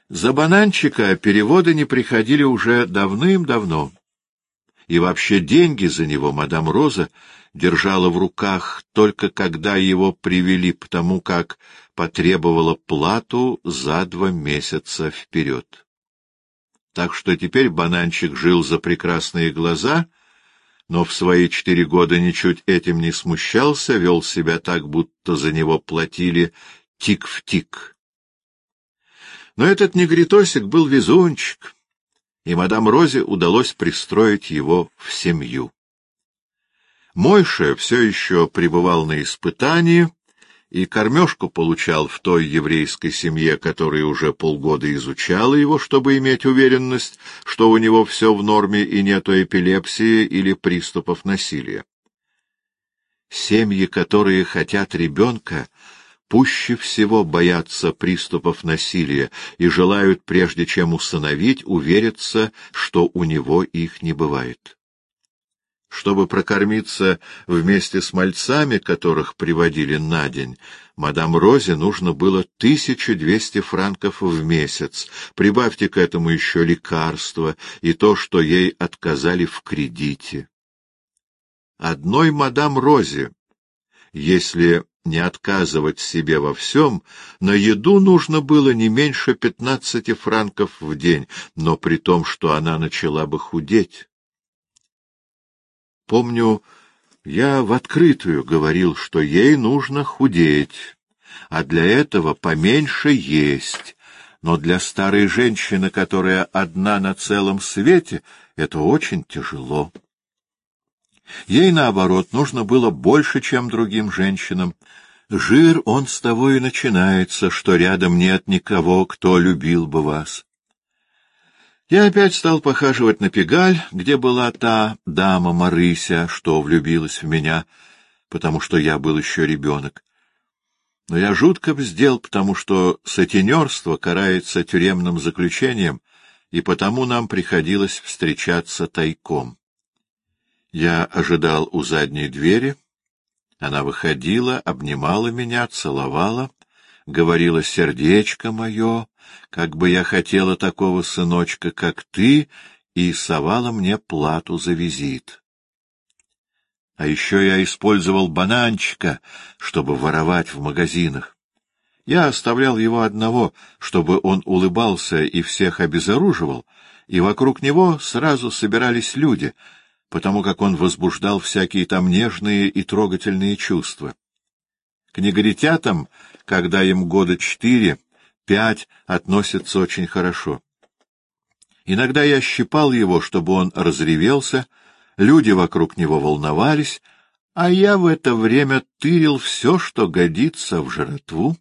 За бананчика переводы не приходили уже давным-давно. И вообще деньги за него мадам Роза держала в руках только когда его привели, потому как потребовала плату за 2 месяца вперед. Так что теперь бананчик жил за прекрасные глаза, но в свои 4 года ничуть этим не смущался, вел себя так, будто за него платили тик в тик. Но этот негритосик был везунчик, и мадам Розе удалось пристроить его в семью. Мойша все еще пребывал на испытании, и кормежку получал в той еврейской семье, которая уже полгода изучала его, чтобы иметь уверенность, что у него все в норме и нету эпилепсии или приступов насилия. Семьи, которые хотят ребенка, пуще всего боятся приступов насилия и желают, прежде чем усыновить, увериться, что у него их не бывает. Чтобы прокормиться вместе с мальцами, которых приводили на день, мадам Розе нужно было 1200 франков в месяц. Прибавьте к этому еще лекарства и то, что ей отказали в кредите. Одной мадам Розе, если не отказывать себе во всем, на еду нужно было не меньше 15 франков в день, но при том, что она начала бы худеть. Помню, я в открытую говорил, что ей нужно худеть, а для этого поменьше есть. Но для старой женщины, которая одна на целом свете, это очень тяжело. Ей, наоборот, нужно было больше, чем другим женщинам. Жир, он с того и начинается, что рядом нет никого, кто любил бы вас. Я опять стал похаживать на Пегаль, где была та дама Марыся, что влюбилась в меня, потому что я был еще ребенок. Но я жутко бздел, потому что сутенерство карается тюремным заключением, и потому нам приходилось встречаться тайком. Я ожидал у задней двери. Она выходила, обнимала меня, целовала, говорила: «Сердечко мое, как бы я хотела такого сыночка, как ты», и совала мне плату за визит. А еще я использовал бананчика, чтобы воровать в магазинах. Я оставлял его одного, чтобы он улыбался и всех обезоруживал, и вокруг него сразу собирались люди, потому как он возбуждал всякие там нежные и трогательные чувства. К негритятам, когда им года 4-5, относятся очень хорошо. Иногда я щипал его, чтобы он разревелся, люди вокруг него волновались, а я в это время тырил все, что годится в жратву.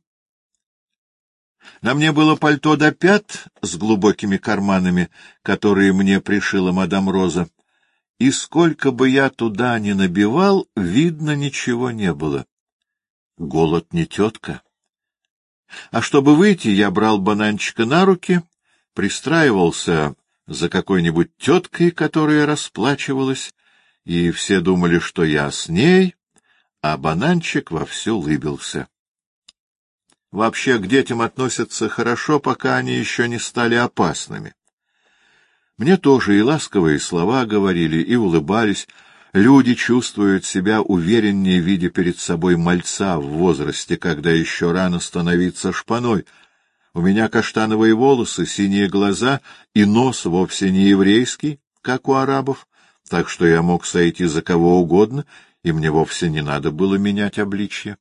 На мне было пальто до пят с глубокими карманами, которые мне пришила мадам Роза, и сколько бы я туда ни набивал, видно, ничего не было. Голод не тетка. А чтобы выйти, я брал бананчика на руки, пристраивался за какой-нибудь теткой, которая расплачивалась, и все думали, что я с ней, а бананчик вовсю улыбился. Вообще к детям относятся хорошо, пока они еще не стали опасными. Мне тоже и ласковые слова говорили, и улыбались. Люди чувствуют себя увереннее, видя перед собой мальца в возрасте, когда еще рано становиться шпаной. У меня каштановые волосы, синие глаза и нос вовсе не еврейский, как у арабов, так что я мог сойти за кого угодно, и мне вовсе не надо было менять обличье.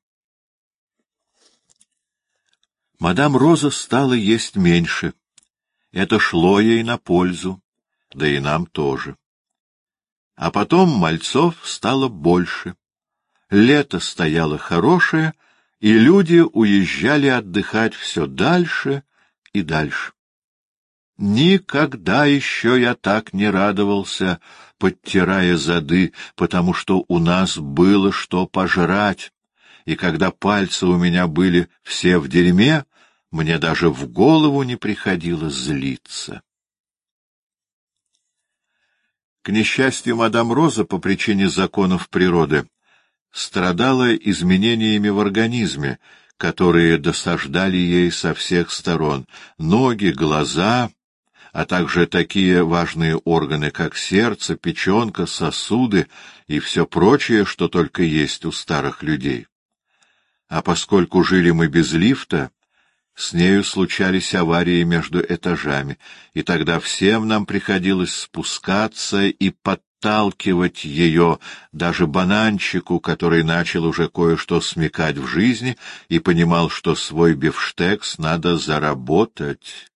Мадам Роза стала есть меньше. Это шло ей на пользу, да и нам тоже. А потом мальцов стало больше. Лето стояло хорошее, и люди уезжали отдыхать все дальше и дальше. Никогда еще я так не радовался, подтирая зады, потому что у нас было что пожрать, и когда пальцы у меня были все в дерьме, мне даже в голову не приходило злиться. К несчастью, мадам Роза по причине законов природы страдала изменениями в организме, которые досаждали ей со всех сторон: ноги, глаза, а также такие важные органы, как сердце, печенка, сосуды и все прочее, что только есть у старых людей. А поскольку жили мы без лифта, с нею случались аварии между этажами, и тогда всем нам приходилось спускаться и подталкивать ее, даже бананчику, который начал уже кое-что смекать в жизни и понимал, что свой бифштекс надо заработать.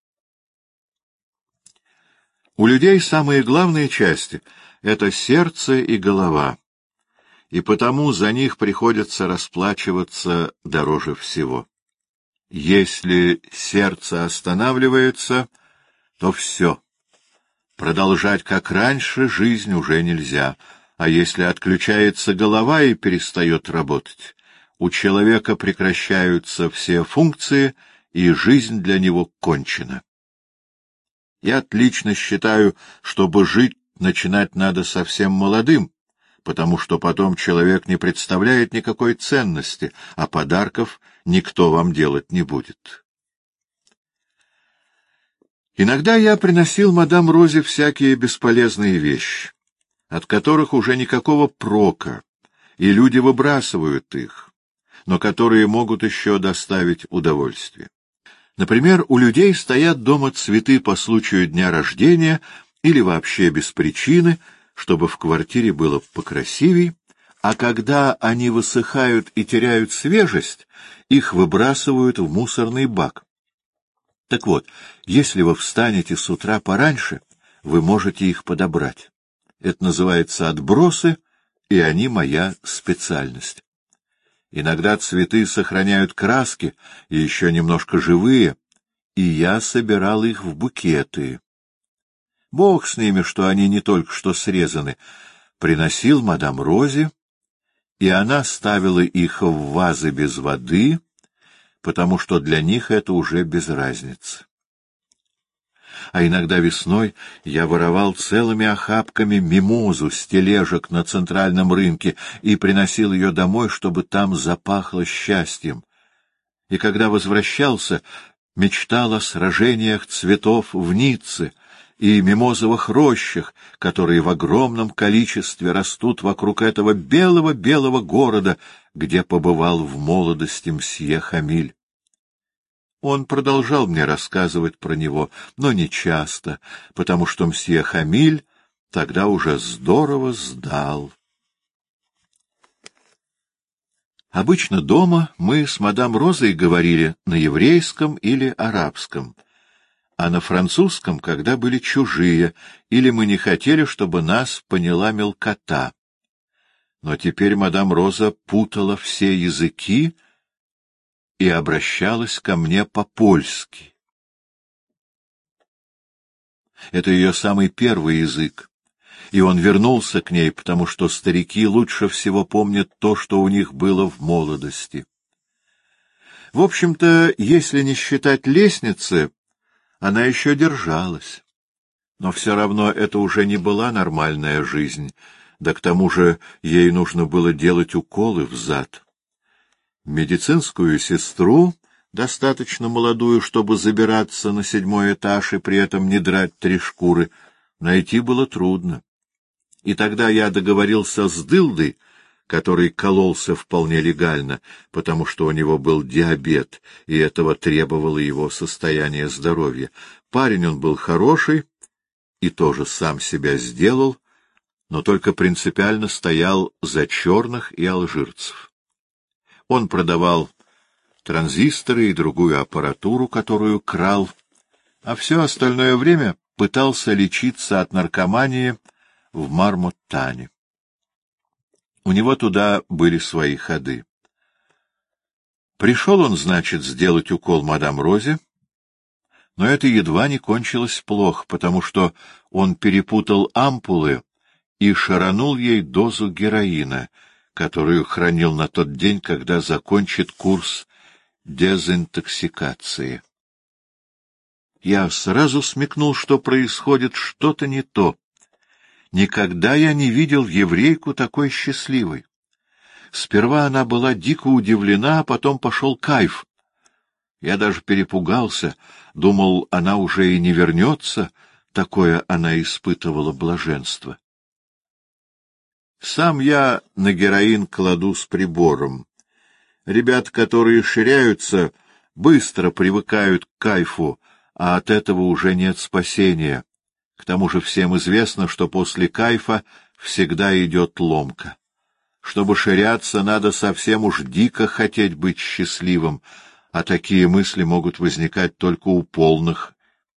У людей самые главные части — это сердце и голова, и потому за них приходится расплачиваться дороже всего. Если сердце останавливается, то все. Продолжать как раньше жизнь уже нельзя, а если отключается голова и перестает работать, у человека прекращаются все функции, и жизнь для него кончена. Я отлично считаю, чтобы жить начинать надо совсем молодым, потому что потом человек не представляет никакой ценности, а подарков никто вам делать не будет. Иногда я приносил мадам Розе всякие бесполезные вещи, от которых уже никакого прока, и люди выбрасывают их, но которые могут еще доставить удовольствие. Например, у людей стоят дома цветы по случаю дня рождения или вообще без причины, чтобы в квартире было покрасивей, а когда они высыхают и теряют свежесть, их выбрасывают в мусорный бак. Так вот, если вы встанете с утра пораньше, вы можете их подобрать. Это называется отбросы, и они моя специальность. Иногда цветы сохраняют краски и еще немножко живые, и я собирал их в букеты. Бог с ними, что они не только что срезаны. Приносил мадам Розе, и она ставила их в вазы без воды, потому что для них это уже без разницы. А иногда весной я воровал целыми охапками мимозу с тележек на центральном рынке и приносил ее домой, чтобы там запахло счастьем. И когда возвращался, мечтал о сражениях цветов в Ницце и мимозовых рощах, которые в огромном количестве растут вокруг этого белого-белого города, где побывал в молодости мсье Хамиль. Он продолжал мне рассказывать про него, но не часто, потому что мсье Хамиль тогда уже здорово сдал. Обычно дома мы с мадам Розой говорили на еврейском или арабском, а на французском, когда были чужие, или мы не хотели, чтобы нас поняла мелкота. Но теперь мадам Роза путала все языки и обращалась ко мне по-польски. Это ее самый первый язык, и он вернулся к ней, потому что старики лучше всего помнят то, что у них было в молодости. В общем-то, если не считать лестницы, она еще держалась. Но все равно это уже не была нормальная жизнь, да к тому же ей нужно было делать уколы в зад. Медицинскую сестру, достаточно молодую, чтобы забираться на 7-й этаж и при этом не драть 3 шкуры, найти было трудно. И тогда я договорился с дылдой, который кололся вполне легально, потому что у него был диабет, и этого требовало его состояние здоровья. Парень он был хороший и тоже сам себя сделал, но только принципиально стоял за черных и алжирцев. Он продавал транзисторы и другую аппаратуру, которую крал, а все остальное время пытался лечиться от наркомании в Мармоттане. У него туда были свои ходы. Пришел он, значит, сделать укол мадам Розе, но это едва не кончилось плохо, потому что он перепутал ампулы и шаранул ей дозу героина, которую хранил на тот день, когда закончит курс дезинтоксикации. Я сразу смекнул, что происходит что-то не то. Никогда я не видел еврейку такой счастливой. Сперва она была дико удивлена, а потом пошел кайф. Я даже перепугался, думал, она уже и не вернется, такое она испытывала блаженство. Сам я на героин кладу с прибором. Ребята, которые ширяются, быстро привыкают к кайфу, а от этого уже нет спасения. К тому же всем известно, что после кайфа всегда идет ломка. Чтобы ширяться, надо совсем уж дико хотеть быть счастливым, а такие мысли могут возникать только у полных.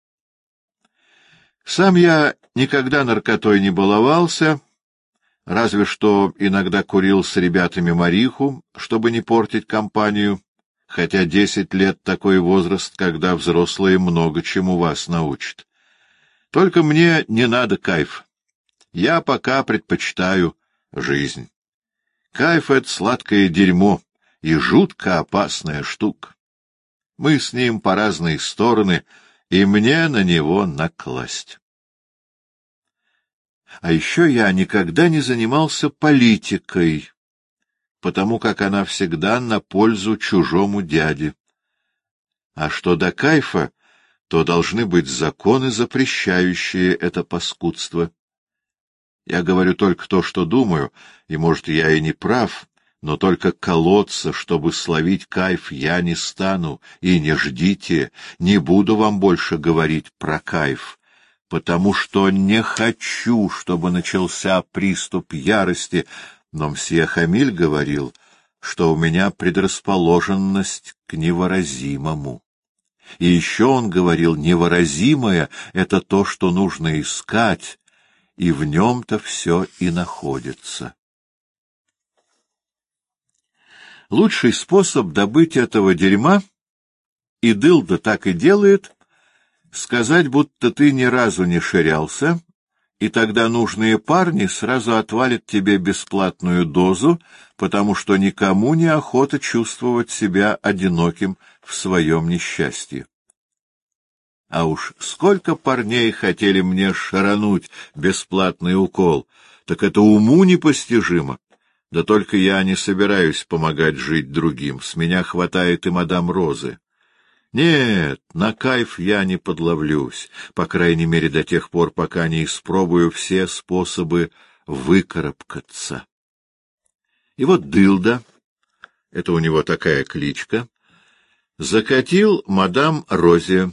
Сам я никогда наркотой не баловался, разве что иногда курил с ребятами мариху, чтобы не портить компанию, хотя 10 лет — такой возраст, когда взрослые много чему вас научат. Только мне не надо кайф. Я пока предпочитаю жизнь. Кайф — это сладкое дерьмо и жутко опасная штука. Мы с ним по разные стороны, и мне на него накласть. А еще я никогда не занимался политикой, потому как она всегда на пользу чужому дяде. А что до кайфа, то должны быть законы, запрещающие это паскудство. Я говорю только то, что думаю, и, может, я и не прав, но только колоться, чтобы словить кайф, я не стану, и не ждите, не буду вам больше говорить про кайф, потому что не хочу, чтобы начался приступ ярости, но мсье Хамиль говорил, что у меня предрасположенность к невыразимому. И еще он говорил, невыразимое — это то, что нужно искать, и в нем-то все и находится. Лучший способ добыть этого дерьма, и дылда так и делает, сказать, будто ты ни разу не ширялся, и тогда нужные парни сразу отвалят тебе бесплатную дозу, потому что никому не охота чувствовать себя одиноким в своем несчастье. А уж сколько парней хотели мне шарануть бесплатный укол, так это уму непостижимо. Да только я не собираюсь помогать жить другим, с меня хватает и мадам Розы. Нет, на кайф я не подловлюсь, по крайней мере до тех пор, пока не испробую все способы выкарабкаться. И вот дылда, это у него такая кличка, закатил мадам Розе.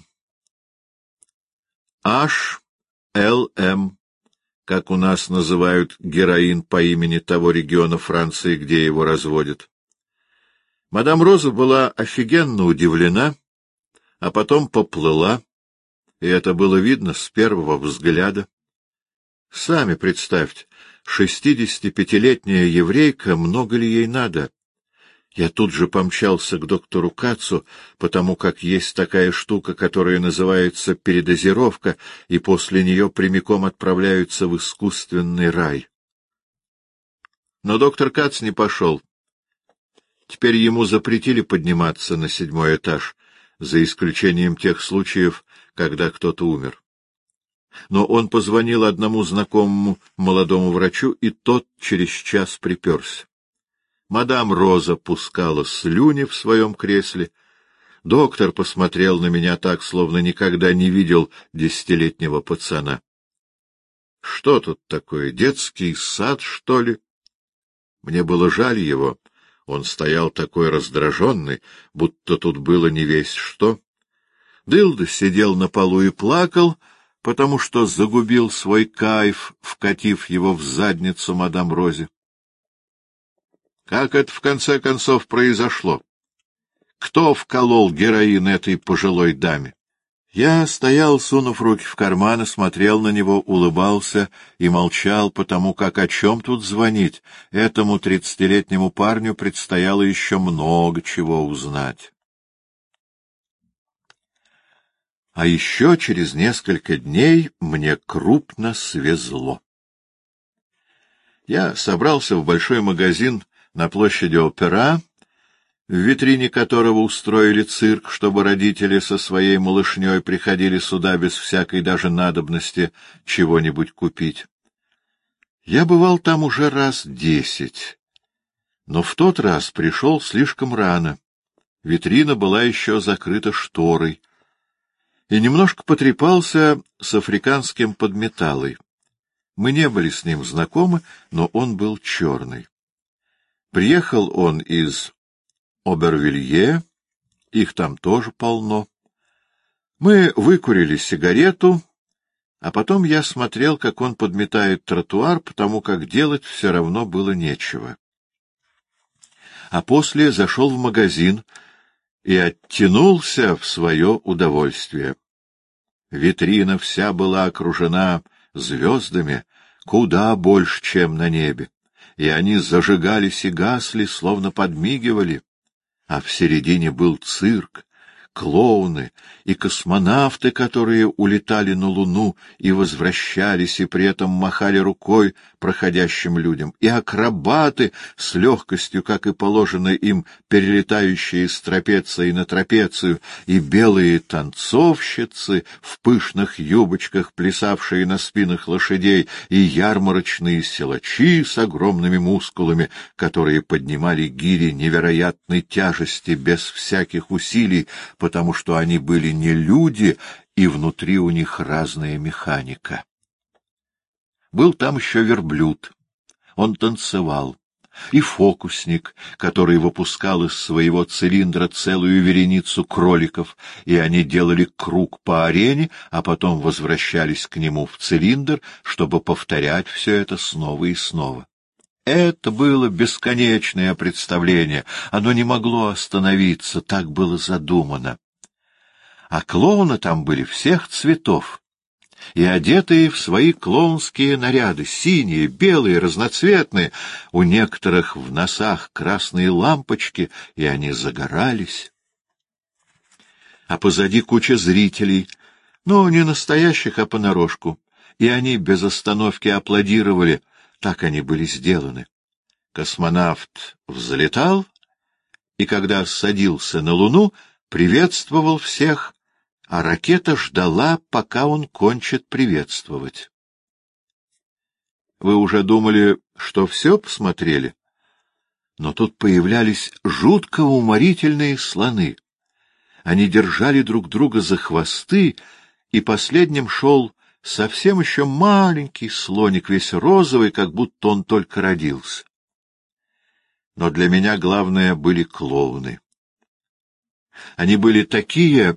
H.L.M., как у нас называют героин по имени того региона Франции, где его разводят. Мадам Роза была офигенно удивлена, а потом поплыла, и это было видно с первого взгляда. Сами представьте, 65-летняя еврейка, много ли ей надо? Я тут же помчался к доктору Кацу, потому как есть такая штука, которая называется передозировка, и после нее прямиком отправляются в искусственный рай. Но доктор Кац не пошел. Теперь ему запретили подниматься на 7-й этаж, за исключением тех случаев, когда кто-то умер. Но он позвонил одному знакомому молодому врачу, и тот через час приперся. Мадам Роза пускала слюни в своем кресле. Доктор посмотрел на меня так, словно никогда не видел 10-летнего пацана. — Что тут такое, детский сад, что ли? Мне было жаль его. Он стоял такой раздраженный, будто тут было не весть что. Дылда сидел на полу и плакал, потому что загубил свой кайф, вкатив его в задницу мадам Розе. Как это в конце концов произошло? Кто вколол героин этой пожилой даме? Я стоял, сунув руки в карманы, смотрел на него, улыбался и молчал, потому как о чем тут звонить? Этому 30-летнему парню предстояло еще много чего узнать. А еще через несколько дней мне крупно свезло. Я собрался в большой магазин на площади Опера, в витрине которого устроили цирк, чтобы родители со своей малышней приходили сюда без всякой даже надобности чего-нибудь купить. Я бывал там уже раз 10, Но в тот раз пришел слишком рано. Витрина была еще закрыта шторой. И немножко потрепался с африканским подметалой. Мы не были с ним знакомы, но он был черный. Приехал он из Обервилье, их там тоже полно. Мы выкурили сигарету, а потом я смотрел, как он подметает тротуар, потому как делать все равно было нечего. А после зашел в магазин и оттянулся в свое удовольствие. Витрина вся была окружена звездами, куда больше, чем на небе, и они зажигались и гасли, словно подмигивали, а в середине был цирк, клоуны и космонавты, которые улетали на Луну и возвращались, и при этом махали рукой проходящим людям, и акробаты с легкостью, как и положено им, перелетающие с трапеции на трапецию, и белые танцовщицы в пышных юбочках, плясавшие на спинах лошадей, и ярмарочные силачи с огромными мускулами, которые поднимали гири невероятной тяжести без всяких усилий, потому что они были не люди, и внутри у них разная механика. Был там еще верблюд. Он танцевал. И фокусник, который выпускал из своего цилиндра целую вереницу кроликов, и они делали круг по арене, а потом возвращались к нему в цилиндр, чтобы повторять все это снова и снова. Это было бесконечное представление, оно не могло остановиться, так было задумано. А клоуны там были всех цветов, и одетые в свои клоунские наряды, синие, белые, разноцветные, у некоторых в носах красные лампочки, и они загорались. А позади куча зрителей, но не настоящих, а понарошку, и они без остановки аплодировали, так они были сделаны. Космонавт взлетал, и когда садился на Луну, приветствовал всех, а ракета ждала, пока он кончит приветствовать. Вы уже думали, что все посмотрели? Но тут появлялись жутко уморительные слоны. Они держали друг друга за хвосты, и последним шел совсем еще маленький слоник, весь розовый, как будто он только родился. Но для меня главное были клоуны. Они были такие,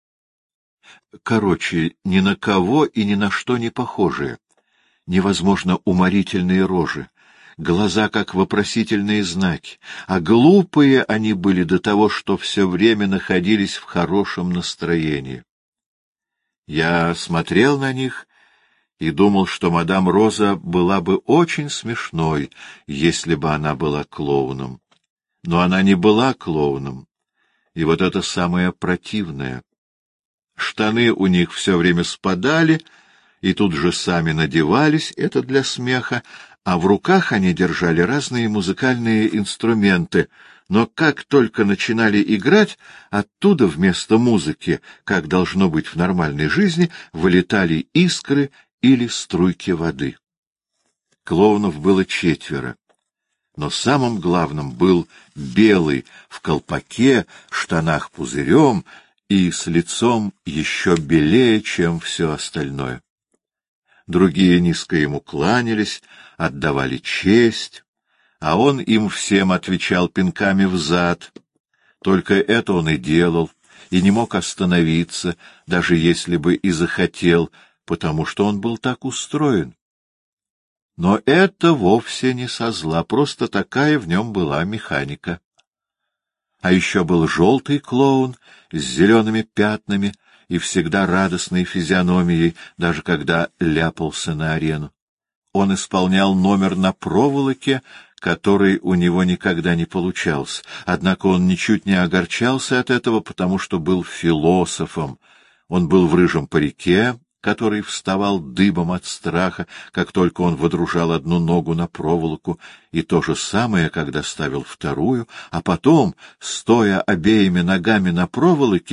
короче, ни на кого и ни на что не похожие. Невозможно уморительные рожи, глаза как вопросительные знаки, а глупые они были до того, что все время находились в хорошем настроении. Я смотрел на них и думал, что мадам Роза была бы очень смешной, если бы она была клоуном. Но она не была клоуном, и вот это самое противное. Штаны у них все время спадали, и тут же сами надевались, это для смеха, а в руках они держали разные музыкальные инструменты, но как только начинали играть, оттуда вместо музыки, как должно быть в нормальной жизни, вылетали искры или струйки воды. Клоунов было 4, но самым главным был белый в колпаке, штанах пузырем и с лицом еще белее, чем все остальное. Другие низко ему кланялись, отдавали честь, а он им всем отвечал пинками взад. Только это он и делал, и не мог остановиться, даже если бы и захотел, потому что он был так устроен. Но это вовсе не со зла, просто такая в нем была механика. А еще был желтый клоун с зелеными пятнами и всегда радостной физиономией, даже когда ляпался на арену. Он исполнял номер на проволоке, который у него никогда не получался. Однако он ничуть не огорчался от этого, потому что был философом. Он был в рыжем парике, который вставал дыбом от страха, как только он водружал одну ногу на проволоку, и то же самое, когда ставил вторую, а потом, стоя обеими ногами на проволоке,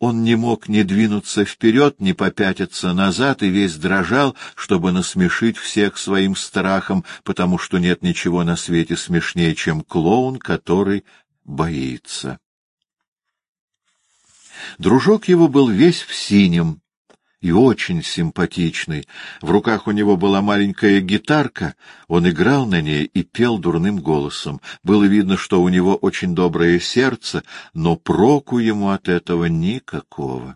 Он не мог ни двинуться вперед, ни попятиться назад, и весь дрожал, чтобы насмешить всех своим страхом, потому что нет ничего на свете смешнее, чем клоун, который боится. Дружок его был весь в синем и очень симпатичный. В руках у него была маленькая гитарка, он играл на ней и пел дурным голосом. Было видно, что у него очень доброе сердце, но проку ему от этого никакого.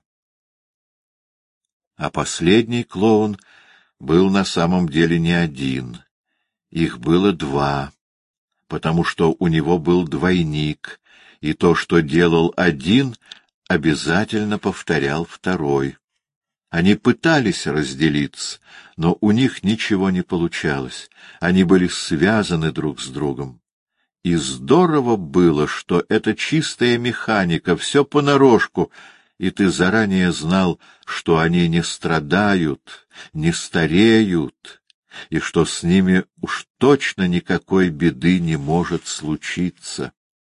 А последний клоун был на самом деле не один. Их было два, потому что у него был двойник, и то, что делал один, обязательно повторял второй. Они пытались разделиться, но у них ничего не получалось. Они были связаны друг с другом. И здорово было, что это чистая механика, все понарошку, и ты заранее знал, что они не страдают, не стареют, и что с ними уж точно никакой беды не может случиться.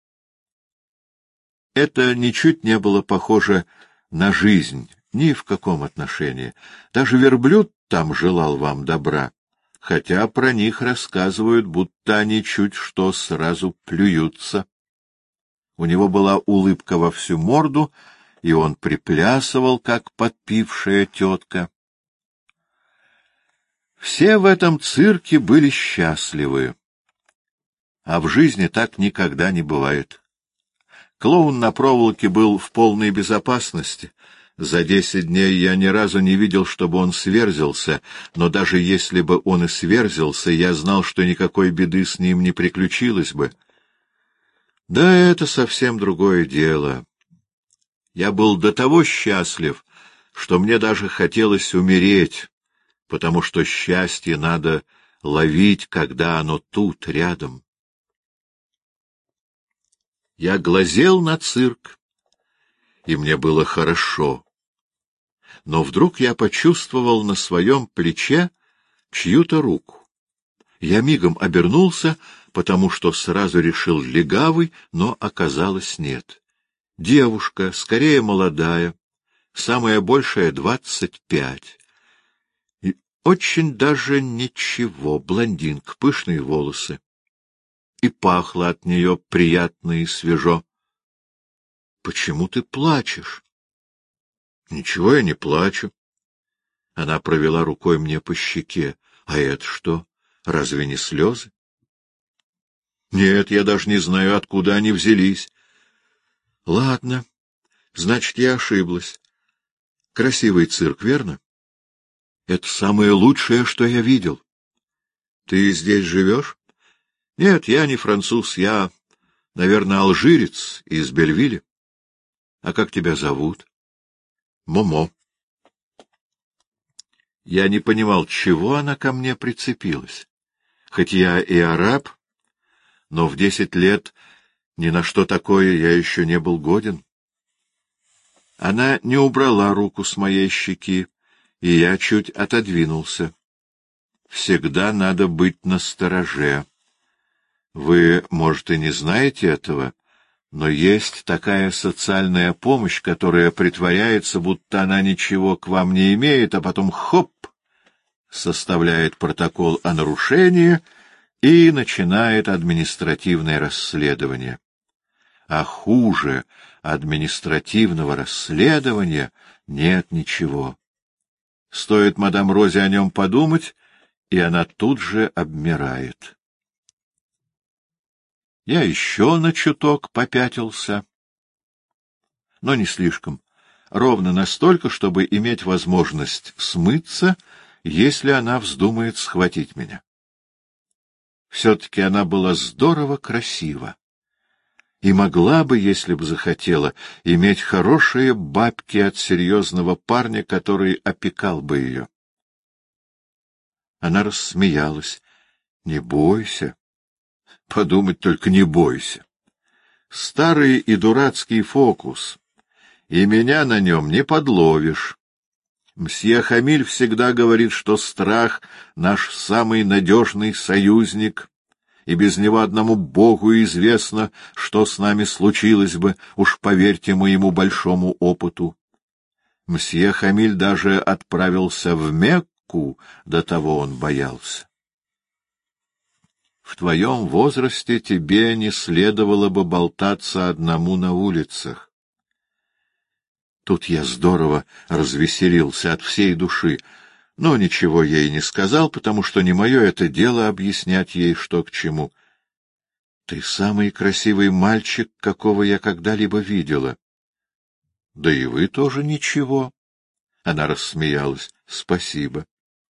Это ничуть не было похоже на жизнь, ни в каком отношении. Даже верблюд там желал вам добра, хотя про них рассказывают, будто они чуть что сразу плюются. У него была улыбка во всю морду, и он приплясывал, как подпившая тетка. Все в этом цирке были счастливы, а в жизни так никогда не бывает. Клоун на проволоке был в полной безопасности. За 10 дней я ни разу не видел, чтобы он сверзился, но даже если бы он и сверзился, я знал, что никакой беды с ним не приключилось бы. Да это совсем другое дело. Я был до того счастлив, что мне даже хотелось умереть, потому что счастье надо ловить, когда оно тут, рядом. Я глазел на цирк, и мне было хорошо. Но вдруг я почувствовал на своем плече чью-то руку. Я мигом обернулся, потому что сразу решил легавый, но оказалось нет. Девушка, скорее молодая, самая большая 25. И очень даже ничего, блондинка, пышные волосы. И пахло от нее приятно и свежо. — Почему ты плачешь? — Ничего я не плачу. Она провела рукой мне по щеке. — А это что? Разве не слезы? — Нет, я даже не знаю, откуда они взялись. — Ладно, значит, я ошиблась. Красивый цирк, верно? — Это самое лучшее, что я видел. — Ты здесь живешь? — Нет, я не француз, я, наверное, алжирец из Бельвилля. — А как тебя зовут? — Момо. Я не понимал, чего она ко мне прицепилась. Хоть я и араб, но в 10 лет ни на что такое я еще не был годен. Она не убрала руку с моей щеки, и я чуть отодвинулся. Всегда надо быть настороже. Вы, может, и не знаете этого, но есть такая социальная помощь, которая притворяется, будто она ничего к вам не имеет, а потом хоп, составляет протокол о нарушении и начинает административное расследование. А хуже административного расследования нет ничего. Стоит мадам Розе о нем подумать, и она тут же обмирает. Я еще на чуток попятился, но не слишком, ровно настолько, чтобы иметь возможность смыться, если она вздумает схватить меня. Все-таки она была здорово красива и могла бы, если бы захотела, иметь хорошие бабки от серьезного парня, который опекал бы ее. Она рассмеялась. — Не бойся. Подумать только, не бойся. Старый и дурацкий фокус, и меня на нем не подловишь. Мсье Хамиль всегда говорит, что страх — наш самый надежный союзник, и без него одному Богу известно, что с нами случилось бы, уж поверьте моему большому опыту. Мсье Хамиль даже отправился в Мекку, до того он боялся. В твоем возрасте тебе не следовало бы болтаться одному на улицах. Тут я здорово развеселился от всей души, но ничего ей не сказал, потому что не мое это дело объяснять ей, что к чему. Ты самый красивый мальчик, какого я когда-либо видела. Да и вы тоже ничего. Она рассмеялась. Спасибо.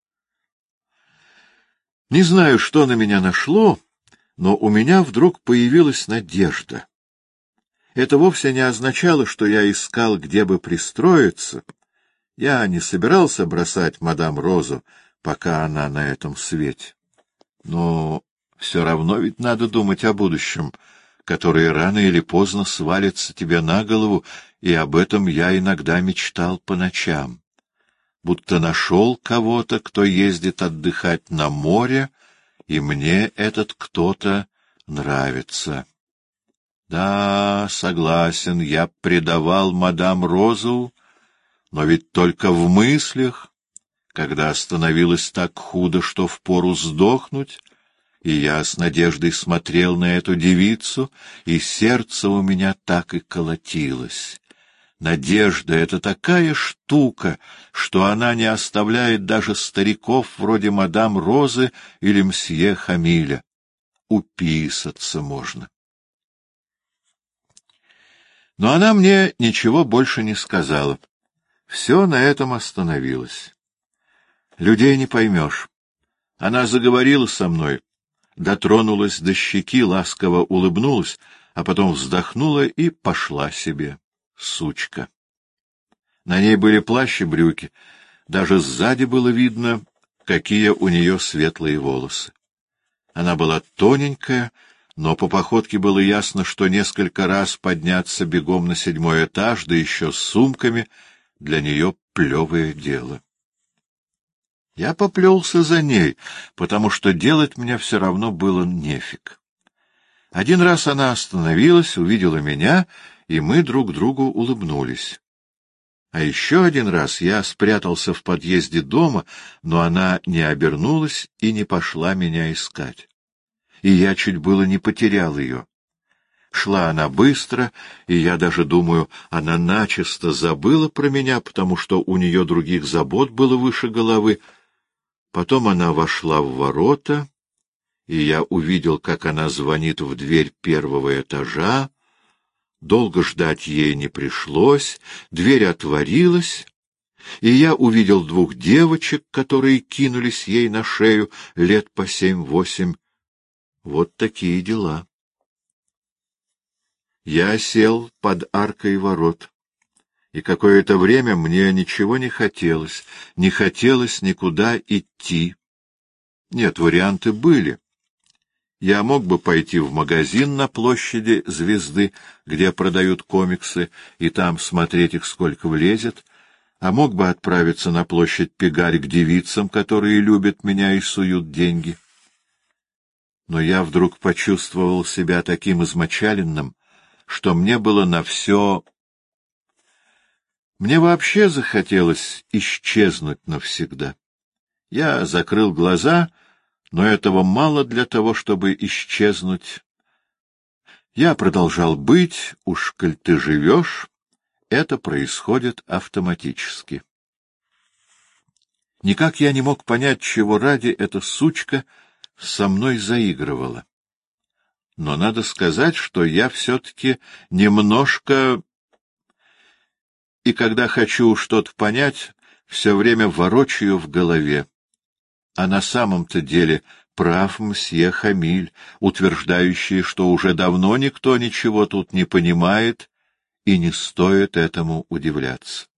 Не знаю, что на меня нашло, но у меня вдруг появилась надежда. Это вовсе не означало, что я искал, где бы пристроиться. Я не собирался бросать мадам Розу, пока она на этом свете. Но все равно ведь надо думать о будущем, которое рано или поздно свалится тебе на голову, и об этом я иногда мечтал по ночам. Будто нашел кого-то, кто ездит отдыхать на море, и мне этот кто-то нравится. Да, согласен, я предавал мадам Розу, но ведь только в мыслях, когда становилось так худо, что впору сдохнуть, и я с надеждой смотрел на эту девицу, и сердце у меня так и колотилось. Надежда — это такая штука, что она не оставляет даже стариков вроде мадам Розы или мсье Хамиля. Уписаться можно. Но она мне ничего больше не сказала. Все на этом остановилось. Людей не поймешь. Она заговорила со мной, дотронулась до щеки, ласково улыбнулась, а потом вздохнула и пошла себе. Сучка. На ней были плащ и брюки. Даже сзади было видно, какие у нее светлые волосы. Она была тоненькая, но по походке было ясно, что несколько раз подняться бегом на 7-й этаж, да еще с сумками, для нее плевое дело. Я поплелся за ней, потому что делать мне все равно было нефиг. Один раз она остановилась, увидела меня, и мы друг другу улыбнулись. А еще один раз я спрятался в подъезде дома, но она не обернулась и не пошла меня искать. И я чуть было не потерял ее. Шла она быстро, и я даже думаю, она начисто забыла про меня, потому что у нее других забот было выше головы. Потом она вошла в ворота, и я увидел, как она звонит в дверь 1-го этажа. Долго ждать ей не пришлось, дверь отворилась, и я увидел 2 девочек, которые кинулись ей на шею лет по 7-8. Вот такие дела. Я сел под аркой ворот, и какое-то время мне ничего не хотелось никуда идти. Нет, варианты были. Я мог бы пойти в магазин на площади Звезды, где продают комиксы, и там смотреть их сколько влезет, а мог бы отправиться на площадь Пегарь к девицам, которые любят меня и суют деньги. Но я вдруг почувствовал себя таким измочаленным, что мне было на все... Мне вообще захотелось исчезнуть навсегда. Я закрыл глаза, но этого мало для того, чтобы исчезнуть. Я продолжал быть, уж коль ты живешь, это происходит автоматически. Никак я не мог понять, чего ради эта сучка со мной заигрывала. Но надо сказать, что я все-таки немножко... И когда хочу что-то понять, все время ворочаю в голове. А на самом-то деле прав мсье Хамиль, утверждающий, что уже давно никто ничего тут не понимает, и не стоит этому удивляться.